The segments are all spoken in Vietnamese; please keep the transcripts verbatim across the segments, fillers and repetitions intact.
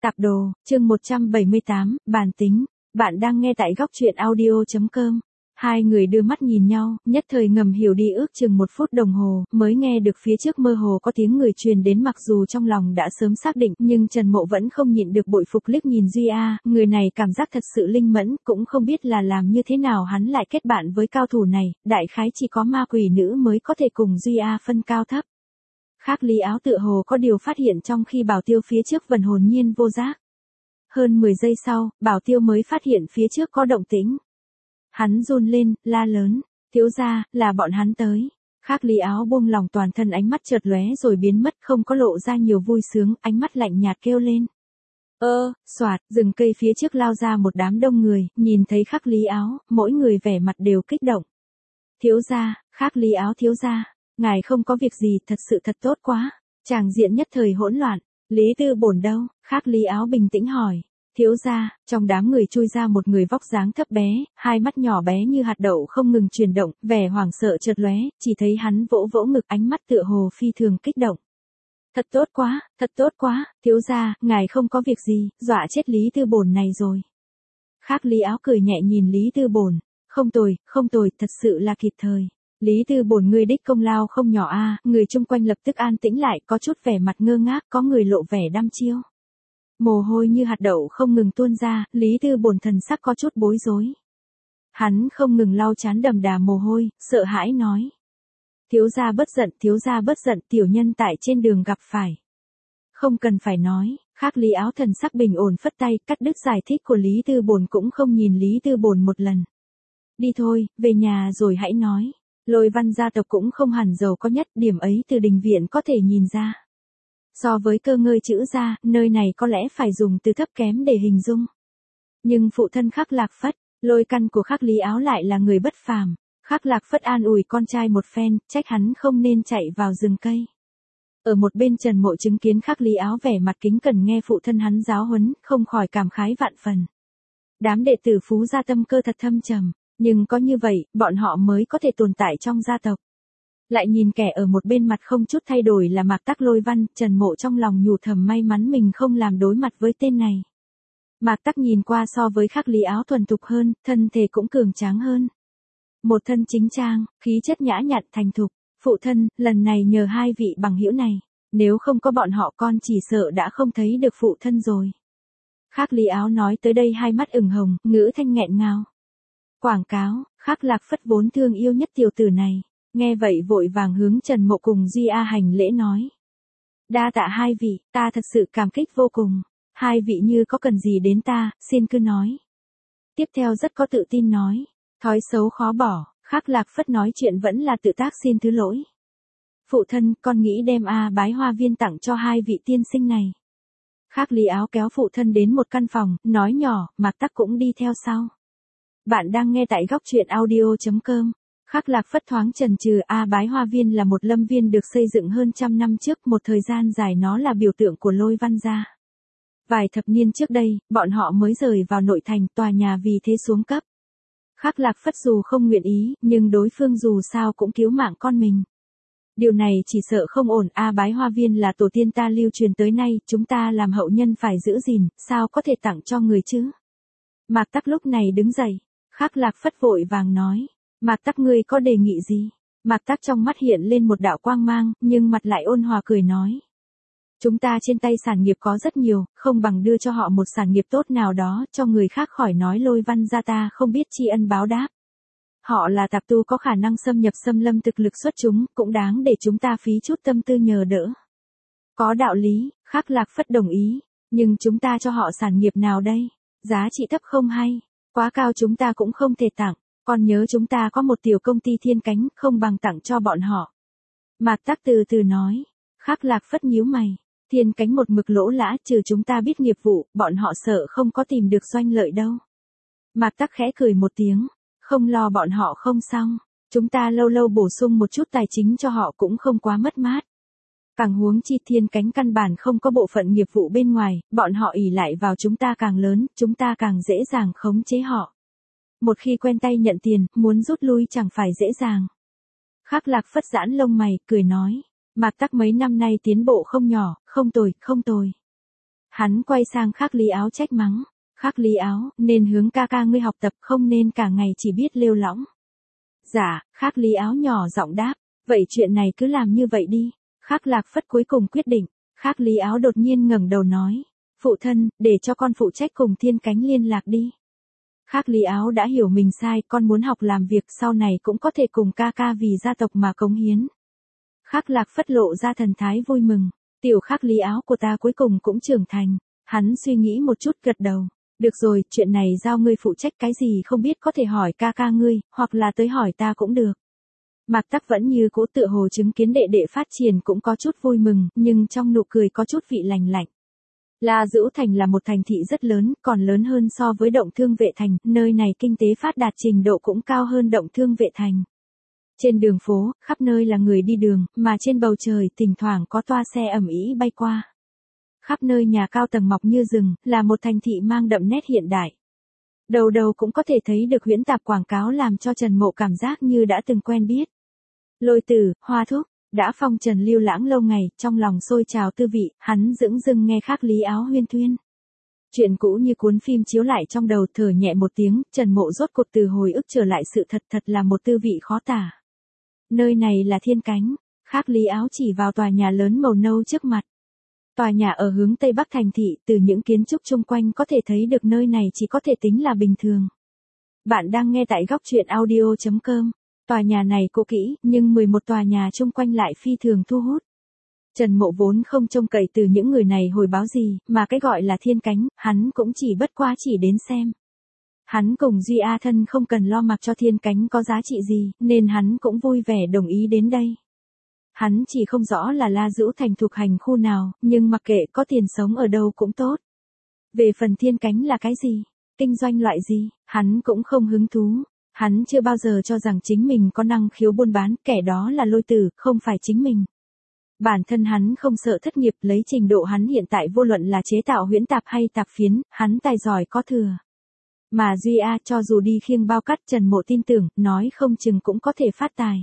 Tạp đồ, chương một trăm bảy mươi tám, bản tính. Bạn đang nghe tại góc truyện audio.com. Hai người đưa mắt nhìn nhau, nhất thời ngầm hiểu đi ước chừng một phút đồng hồ, mới nghe được phía trước mơ hồ có tiếng người truyền đến, mặc dù trong lòng đã sớm xác định, nhưng Trần Mộ vẫn không nhịn được bội phục liếc nhìn Duy A, người này cảm giác thật sự linh mẫn, cũng không biết là làm như thế nào hắn lại kết bạn với cao thủ này, đại khái chỉ có ma quỷ nữ mới có thể cùng Duy A phân cao thấp. Khác Lý Áo tựa hồ có điều phát hiện trong khi Bảo Tiêu phía trước vẫn hồn nhiên vô giác. Hơn mười giây sau, Bảo Tiêu mới phát hiện phía trước có động tĩnh. Hắn run lên, la lớn, thiếu gia, là bọn hắn tới. Khác Lý Áo buông lòng toàn thân, ánh mắt chợt lóe rồi biến mất, không có lộ ra nhiều vui sướng, ánh mắt lạnh nhạt kêu lên. Ơ, soạt, rừng cây phía trước lao ra một đám đông người, nhìn thấy Khác Lý Áo, mỗi người vẻ mặt đều kích động. Thiếu gia, Khác Lý Áo thiếu gia, ngài không có việc gì, thật sự thật tốt quá. Tràng diện nhất thời hỗn loạn. Lý Tư Bổn đâu? Khác Lý Áo bình tĩnh hỏi. Thiếu gia, trong đám người chui ra một người vóc dáng thấp bé, hai mắt nhỏ bé như hạt đậu không ngừng chuyển động, vẻ hoảng sợ chợt lóe, chỉ thấy hắn vỗ vỗ ngực, ánh mắt tựa hồ phi thường kích động. Thật tốt quá, thật tốt quá, thiếu gia, ngài không có việc gì, dọa chết Lý Tư Bổn này rồi. Khác Lý Áo cười nhẹ nhìn Lý Tư Bổn, không tồi, không tồi, thật sự là kịp thời. Lý Tư Bổn ngươi đích công lao không nhỏ a, à, người chung quanh lập tức an tĩnh lại, có chút vẻ mặt ngơ ngác, có người lộ vẻ đăm chiêu. Mồ hôi như hạt đậu không ngừng tuôn ra, Lý Tư Bổn thần sắc có chút bối rối. Hắn không ngừng lau chán đầm đà mồ hôi, sợ hãi nói. Thiếu gia bất giận, thiếu gia bất giận, tiểu nhân tại trên đường gặp phải. Không cần phải nói, Khác Lý Áo thần sắc bình ổn phất tay, cắt đứt giải thích của Lý Tư Bổn, cũng không nhìn Lý Tư Bổn một lần. Đi thôi, về nhà rồi hãy nói. Lôi Văn gia tộc cũng không hẳn giàu có nhất, điểm ấy từ đình viện có thể nhìn ra. So với Cơ Ngơi chữ gia, nơi này có lẽ phải dùng từ thấp kém để hình dung. Nhưng phụ thân Khắc Lạc Phất, Lôi căn của Khắc Lý Áo lại là người bất phàm. Khắc Lạc Phất an ủi con trai một phen, trách hắn không nên chạy vào rừng cây. Ở một bên Trần Mộ chứng kiến Khắc Lý Áo vẻ mặt kính cẩn nghe phụ thân hắn giáo huấn, không khỏi cảm khái vạn phần. Đám đệ tử Phú gia tâm cơ thật thâm trầm. Nhưng có như vậy, bọn họ mới có thể tồn tại trong gia tộc. Lại nhìn kẻ ở một bên mặt không chút thay đổi là Mạc Tắc Lôi Văn, Trần Mộ trong lòng nhủ thầm may mắn mình không làm đối mặt với tên này. Mạc Tắc nhìn qua so với Khắc Lý Áo thuần thục hơn, thân thể cũng cường tráng hơn. Một thân chính trang, khí chất nhã nhặn thành thục. Phụ thân, lần này nhờ hai vị bằng hữu này, nếu không có bọn họ con chỉ sợ đã không thấy được phụ thân rồi. Khắc Lý Áo nói tới đây hai mắt ửng hồng, ngữ thanh nghẹn ngào. Quảng cáo, Khắc Lạc Phất vốn thương yêu nhất tiểu tử này, nghe vậy vội vàng hướng Trần Mộ cùng Duy A hành lễ nói. Đa tạ hai vị, ta thật sự cảm kích vô cùng, hai vị như có cần gì đến ta, xin cứ nói. Tiếp theo rất có tự tin nói, thói xấu khó bỏ, Khắc Lạc Phất nói chuyện vẫn là tự tác xin thứ lỗi. Phụ thân, con nghĩ đem A Bái Hoa Viên tặng cho hai vị tiên sinh này. Khác Lý Áo kéo phụ thân đến một căn phòng, nói nhỏ, Mạc Tắc cũng đi theo sau. Bạn đang nghe tại góc truyện audio.com. Khắc Lạc Phất thoáng chần chừ, A Bái Hoa Viên là một lâm viên được xây dựng hơn trăm năm trước, một thời gian dài nó là biểu tượng của Lôi Văn gia. Vài thập niên trước đây, bọn họ mới rời vào nội thành, tòa nhà vì thế xuống cấp. Khắc Lạc Phất dù không nguyện ý, nhưng đối phương dù sao cũng cứu mạng con mình. Điều này chỉ sợ không ổn, A Bái Hoa Viên là tổ tiên ta lưu truyền tới nay, chúng ta làm hậu nhân phải giữ gìn, sao có thể tặng cho người chứ? Mạc Tắc lúc này đứng dậy. Khắc Lạc Phất vội vàng nói, Mạc Tắc ngươi có đề nghị gì? Mạc Tắc trong mắt hiện lên một đạo quang mang, nhưng mặt lại ôn hòa cười nói. Chúng ta trên tay sản nghiệp có rất nhiều, không bằng đưa cho họ một sản nghiệp tốt nào đó, cho người khác khỏi nói Lôi Văn gia ta không biết tri ân báo đáp. Họ là tạp tu có khả năng xâm nhập xâm lâm thực lực xuất chúng, cũng đáng để chúng ta phí chút tâm tư nhờ đỡ. Có đạo lý, Khắc Lạc Phất đồng ý, nhưng chúng ta cho họ sản nghiệp nào đây? Giá trị thấp không hay? Quá cao chúng ta cũng không thể tặng, còn nhớ chúng ta có một tiểu công ty thiên cánh, không bằng tặng cho bọn họ. Mạc Tắc từ từ nói, Khắc Lạc Phất nhíu mày, thiên cánh một mực lỗ lã, trừ chúng ta biết nghiệp vụ, bọn họ sợ không có tìm được doanh lợi đâu. Mạc Tắc khẽ cười một tiếng, không lo bọn họ không xong, chúng ta lâu lâu bổ sung một chút tài chính cho họ cũng không quá mất mát. Càng huống chi thiên cánh căn bản không có bộ phận nghiệp vụ bên ngoài, bọn họ ỷ lại vào chúng ta càng lớn, chúng ta càng dễ dàng khống chế họ. Một khi quen tay nhận tiền, muốn rút lui chẳng phải dễ dàng. Khắc Lạc Phất giãn lông mày, cười nói, Mạc Tắc mấy năm nay tiến bộ không nhỏ, không tồi, không tồi. Hắn quay sang Khắc Lý Áo trách mắng. Khắc Lý Áo, nên hướng ca ca ngươi học tập, không nên cả ngày chỉ biết lêu lõng. Dạ, Khắc Lý Áo nhỏ giọng đáp, vậy chuyện này cứ làm như vậy đi. Khắc Lạc Phất cuối cùng quyết định. Khắc Lý Áo đột nhiên ngẩng đầu nói, phụ thân, để cho con phụ trách cùng Thiên Cánh liên lạc đi. Khắc Lý Áo đã hiểu mình sai, con muốn học làm việc sau này cũng có thể cùng ca ca vì gia tộc mà cống hiến. Khắc Lạc Phất lộ ra thần thái vui mừng, tiểu Khắc Lý Áo của ta cuối cùng cũng trưởng thành. Hắn suy nghĩ một chút gật đầu, được rồi, chuyện này giao ngươi phụ trách, cái gì không biết có thể hỏi ca ca ngươi, hoặc là tới hỏi ta cũng được. Mạc Tắc vẫn như cũ tự hồ chứng kiến đệ đệ phát triển cũng có chút vui mừng, nhưng trong nụ cười có chút vị lành lạnh. La Dữu Thành là một thành thị rất lớn, còn lớn hơn so với Động Thương Vệ Thành, nơi này kinh tế phát đạt trình độ cũng cao hơn Động Thương Vệ Thành. Trên đường phố, khắp nơi là người đi đường, mà trên bầu trời thỉnh thoảng có toa xe ầm ĩ bay qua. Khắp nơi nhà cao tầng mọc như rừng, là một thành thị mang đậm nét hiện đại. Đầu đầu cũng có thể thấy được huyễn tạp quảng cáo làm cho Trần Mộ cảm giác như đã từng quen biết. Lôi Tử, Hoa Thúc, đã phong trần lưu lãng lâu ngày, trong lòng sôi trào tư vị, hắn dửng dưng nghe Khắc Lý Áo huyên thuyên. Chuyện cũ như cuốn phim chiếu lại trong đầu, thở nhẹ một tiếng, Trần Mộ rốt cuộc từ hồi ức trở lại sự thật, thật là một tư vị khó tả. Nơi này là Thiên Cánh. Khắc Lý Áo chỉ vào tòa nhà lớn màu nâu trước mặt. Tòa nhà ở hướng Tây Bắc thành thị, từ những kiến trúc chung quanh có thể thấy được nơi này chỉ có thể tính là bình thường. Bạn đang nghe tại góc truyện audio chấm com. Tòa nhà này cũ kỹ, nhưng mười một tòa nhà chung quanh lại phi thường thu hút. Trần Mộ vốn không trông cậy từ những người này hồi báo gì, mà cái gọi là Thiên Cánh, hắn cũng chỉ bất quá chỉ đến xem. Hắn cùng Duy A Thân không cần lo mặc cho Thiên Cánh có giá trị gì, nên hắn cũng vui vẻ đồng ý đến đây. Hắn chỉ không rõ là La Dữu Thành thuộc hành khu nào, nhưng mặc kệ có tiền sống ở đâu cũng tốt. Về phần Thiên Cánh là cái gì, kinh doanh loại gì, hắn cũng không hứng thú. Hắn chưa bao giờ cho rằng chính mình có năng khiếu buôn bán, kẻ đó là Lôi Tử, không phải chính mình. Bản thân hắn không sợ thất nghiệp, lấy trình độ hắn hiện tại vô luận là chế tạo huyễn tạp hay tạp phiến, hắn tài giỏi có thừa. Mà Duy A cho dù đi khiêng bao cắt, Trần Mộ tin tưởng, nói không chừng cũng có thể phát tài.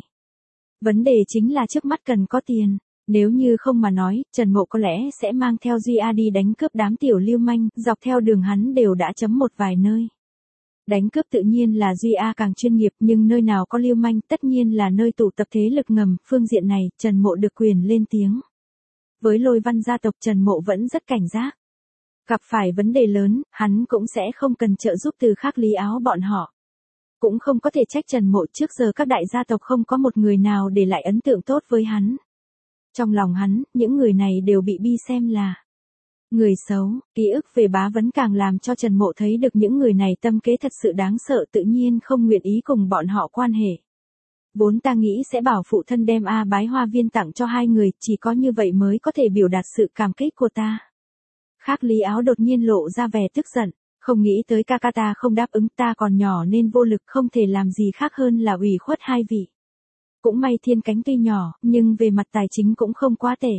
Vấn đề chính là trước mắt cần có tiền, nếu như không mà nói, Trần Mộ có lẽ sẽ mang theo Duy A đi đánh cướp đám tiểu lưu manh, dọc theo đường hắn đều đã chấm một vài nơi. Đánh cướp tự nhiên là Duy A càng chuyên nghiệp, nhưng nơi nào có lưu manh tất nhiên là nơi tụ tập thế lực ngầm, phương diện này, Trần Mộ được quyền lên tiếng. Với Lôi Văn gia tộc, Trần Mộ vẫn rất cảnh giác. Gặp phải vấn đề lớn, hắn cũng sẽ không cần trợ giúp từ Khắc Lý Áo bọn họ. Cũng không có thể trách Trần Mộ, trước giờ các đại gia tộc không có một người nào để lại ấn tượng tốt với hắn. Trong lòng hắn, những người này đều bị bi xem là người xấu. Ký ức về Bá Vấn càng làm cho Trần Mộ thấy được những người này tâm kế thật sự đáng sợ, tự nhiên không nguyện ý cùng bọn họ quan hệ. Vốn ta nghĩ sẽ bảo phụ thân đem A Bái Hoa Viên tặng cho hai người, chỉ có như vậy mới có thể biểu đạt sự cảm kích của ta. Khắc Lý Áo đột nhiên lộ ra vẻ tức giận, không nghĩ tới ca ca ta không đáp ứng, ta còn nhỏ nên vô lực, không thể làm gì khác hơn là ủy khuất hai vị. Cũng may Thiên Cánh tuy nhỏ, nhưng về mặt tài chính cũng không quá tệ.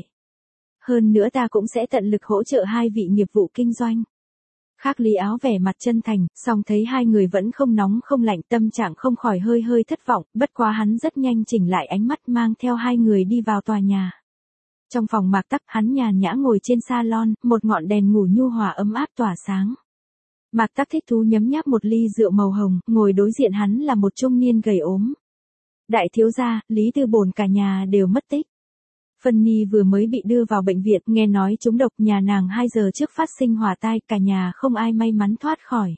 Hơn nữa ta cũng sẽ tận lực hỗ trợ hai vị nghiệp vụ kinh doanh. Khắc Lý Áo vẻ mặt chân thành, song thấy hai người vẫn không nóng không lạnh, tâm trạng không khỏi hơi hơi thất vọng, bất quá hắn rất nhanh chỉnh lại ánh mắt, mang theo hai người đi vào tòa nhà. Trong phòng Mạc Tắc, hắn nhàn nhã ngồi trên salon, một ngọn đèn ngủ nhu hòa ấm áp tỏa sáng. Mạc Tắc thích thú nhấm nháp một ly rượu màu hồng, ngồi đối diện hắn là một trung niên gầy ốm. Đại thiếu gia, Lý Tư Bồn cả nhà đều mất tích. Phân Ni vừa mới bị đưa vào bệnh viện, nghe nói trúng độc, nhà nàng hai giờ trước phát sinh hỏa tai, cả nhà không ai may mắn thoát khỏi.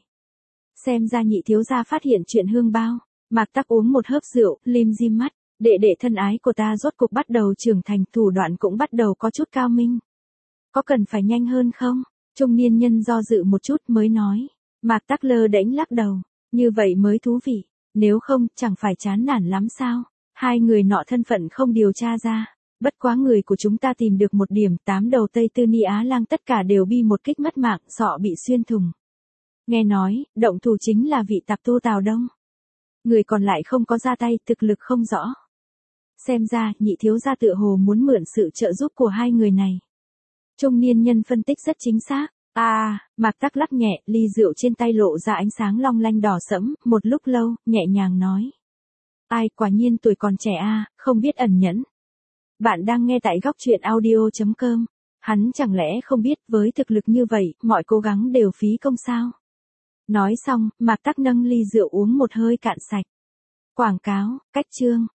Xem ra nhị thiếu gia phát hiện chuyện hương bao. Mạc Tắc uống một hớp rượu, lim dim mắt, đệ đệ thân ái của ta rốt cục bắt đầu trưởng thành, thủ đoạn cũng bắt đầu có chút cao minh. Có cần phải nhanh hơn không? Trung niên nhân do dự một chút mới nói. Mạc Tắc lơ đễnh lắc đầu, như vậy mới thú vị, nếu không, chẳng phải chán nản lắm sao? Hai người nọ thân phận không điều tra ra. Bất quá người của chúng ta tìm được một điểm, tám đầu Tây Tư Ni Á Lang tất cả đều bị một kích mất mạng, sọ bị xuyên thủng. Nghe nói, động thủ chính là vị tạp tu Tào Đông. Người còn lại không có ra tay, thực lực không rõ. Xem ra, nhị thiếu gia tựa hồ muốn mượn sự trợ giúp của hai người này. Trung niên nhân phân tích rất chính xác. À, Mạc Tắc lắc nhẹ, ly rượu trên tay lộ ra ánh sáng long lanh đỏ sẫm, một lúc lâu, nhẹ nhàng nói. Ai, quả nhiên tuổi còn trẻ a, không biết ẩn nhẫn. Bạn đang nghe tại góc truyện audio chấm com. Hắn chẳng lẽ không biết với thực lực như vậy, mọi cố gắng đều phí công sao? Nói xong, Mạc Tắc nâng ly rượu uống một hơi cạn sạch. Quảng cáo, cách chương.